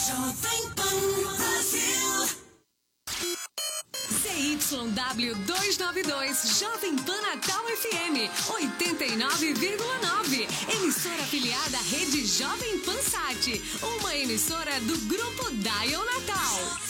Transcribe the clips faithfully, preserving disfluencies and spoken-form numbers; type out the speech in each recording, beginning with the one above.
Jovem Pan Brasil. C Y W duzentos e noventa e dois, Jovem Pan Natal F M, oitenta e nove vírgula nove. Emissora afiliada à Rede Jovem Pan Sat, uma emissora do Grupo Dial Natal.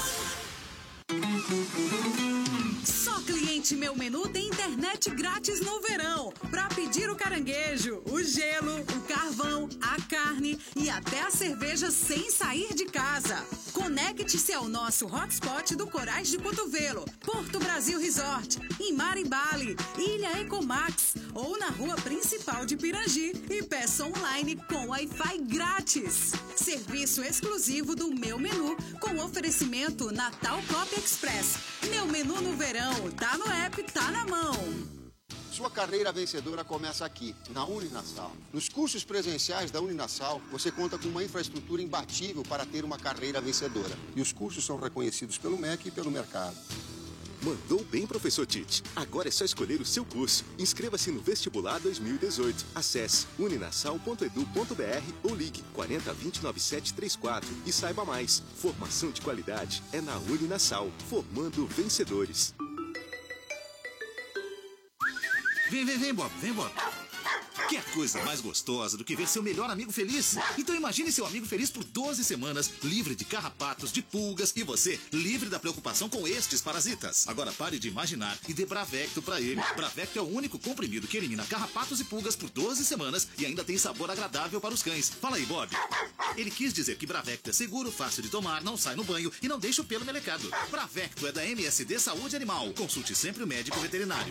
Só cliente Meu Menu tem internet grátis no verão. Para pedir o caranguejo, o gelo, o carvão, a carne e até a cerveja sem sair de casa. Conecte-se ao nosso hotspot do Corais de Cotovelo, Porto Brasil Resort, em Maribali, Ilha Ecomax ou na rua principal de Pirangi e peça online com Wi-Fi grátis. Serviço exclusivo do Meu Menu com oferecimento Natal Cop Express. Meu Menu no verão, tá no app, tá na mão. Sua carreira vencedora começa aqui, na Uninasal. Nos cursos presenciais da Uninasal, você conta com uma infraestrutura imbatível para ter uma carreira vencedora. E os cursos são reconhecidos pelo M E C e pelo mercado. Mandou bem, professor Tite. Agora é só escolher o seu curso. Inscreva-se no Vestibular dois mil e dezoito. Acesse uninasal ponto edu ponto br ou ligue quarenta, vinte, noventa e sete trinta e quatro e saiba mais. Formação de qualidade é na Uninasal, formando vencedores. Vem, vem, vem, Bob, vem, Bob. Que coisa mais gostosa do que ver seu melhor amigo feliz. Então imagine seu amigo feliz por doze semanas, livre de carrapatos, de pulgas e você livre da preocupação com estes parasitas. Agora pare de imaginar e dê Bravecto pra ele. Bravecto é o único comprimido que elimina carrapatos e pulgas por doze semanas e ainda tem sabor agradável para os cães. Fala aí, Bob. Ele quis dizer que Bravecto é seguro, fácil de tomar, não sai no banho e não deixa o pelo melecado. Bravecto é da M S D Saúde Animal. Consulte sempre o médico veterinário.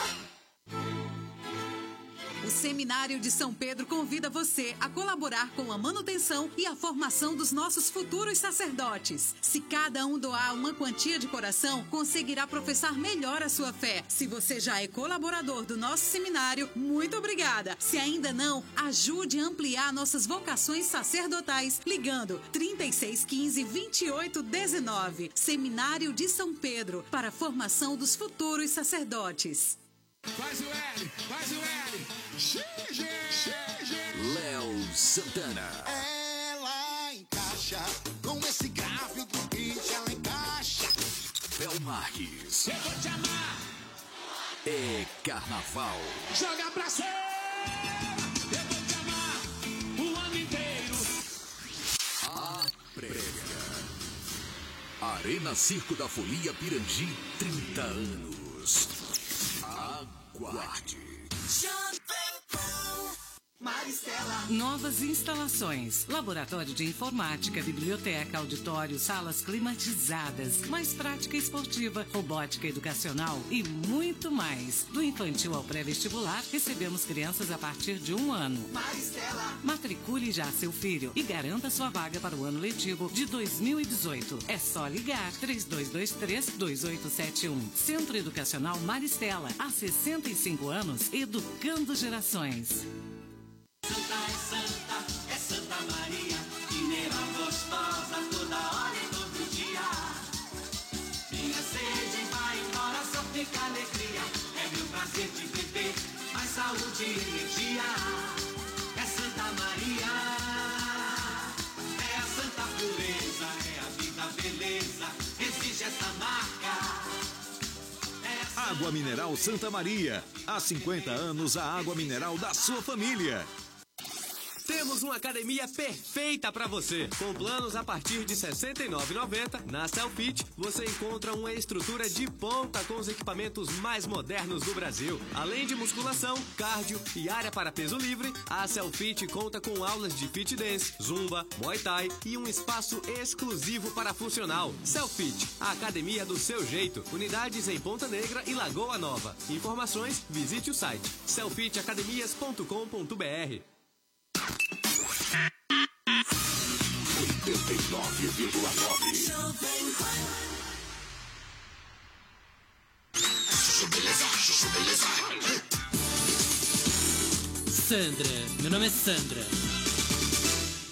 O Seminário de São Pedro convida você a colaborar com a manutenção e a formação dos nossos futuros sacerdotes. Se cada um doar uma quantia de coração, conseguirá professar melhor a sua fé. Se você já é colaborador do nosso seminário, muito obrigada. Se ainda não, ajude a ampliar nossas vocações sacerdotais, ligando trinta e seis, quinze, vinte e oito, dezenove. Seminário de São Pedro, para a formação dos futuros sacerdotes. Faz o L, faz o L. Xige, xige. Léo Santana. Ela encaixa com esse grave do beat, ela encaixa. Bel Marques. Eu vou te amar. É carnaval. Joga pra cima. Eu vou te amar o ano inteiro. A prega. Arena Circo da Folia Pirangi, trinta anos. Aguarde. Maristela. Novas instalações, laboratório de informática, biblioteca, auditório, salas climatizadas, mais prática esportiva, robótica educacional e muito mais. Do infantil ao pré-vestibular, recebemos crianças a partir de um ano. Maristela. Matricule já seu filho e garanta sua vaga para o ano letivo de dois mil e dezoito. É só ligar três dois dois três, dois oito sete um. Centro Educacional Maristela, há sessenta e cinco anos, educando gerações. Santa é Santa, é Santa Maria, mineral gostosa toda hora e todo dia. Minha sede vai embora, só fica alegria. É meu prazer te beber, mais saúde e energia. É Santa Maria, é a santa pureza, é a vida beleza, exige essa marca. É Água Mineral Santa Maria, há cinquenta anos a água mineral da sua família. Temos uma academia perfeita para você. Com planos a partir de sessenta e nove reais e noventa centavos, na Cellfit você encontra uma estrutura de ponta com os equipamentos mais modernos do Brasil. Além de musculação, cardio e área para peso livre, a Cellfit conta com aulas de fit dance, zumba, muay thai e um espaço exclusivo para funcional. Cellfit, a academia do seu jeito. Unidades em Ponta Negra e Lagoa Nova. Informações, visite o site cellfit academias ponto com ponto br. oitenta e nove vírgula nove. Sandra, meu nome é Sandra.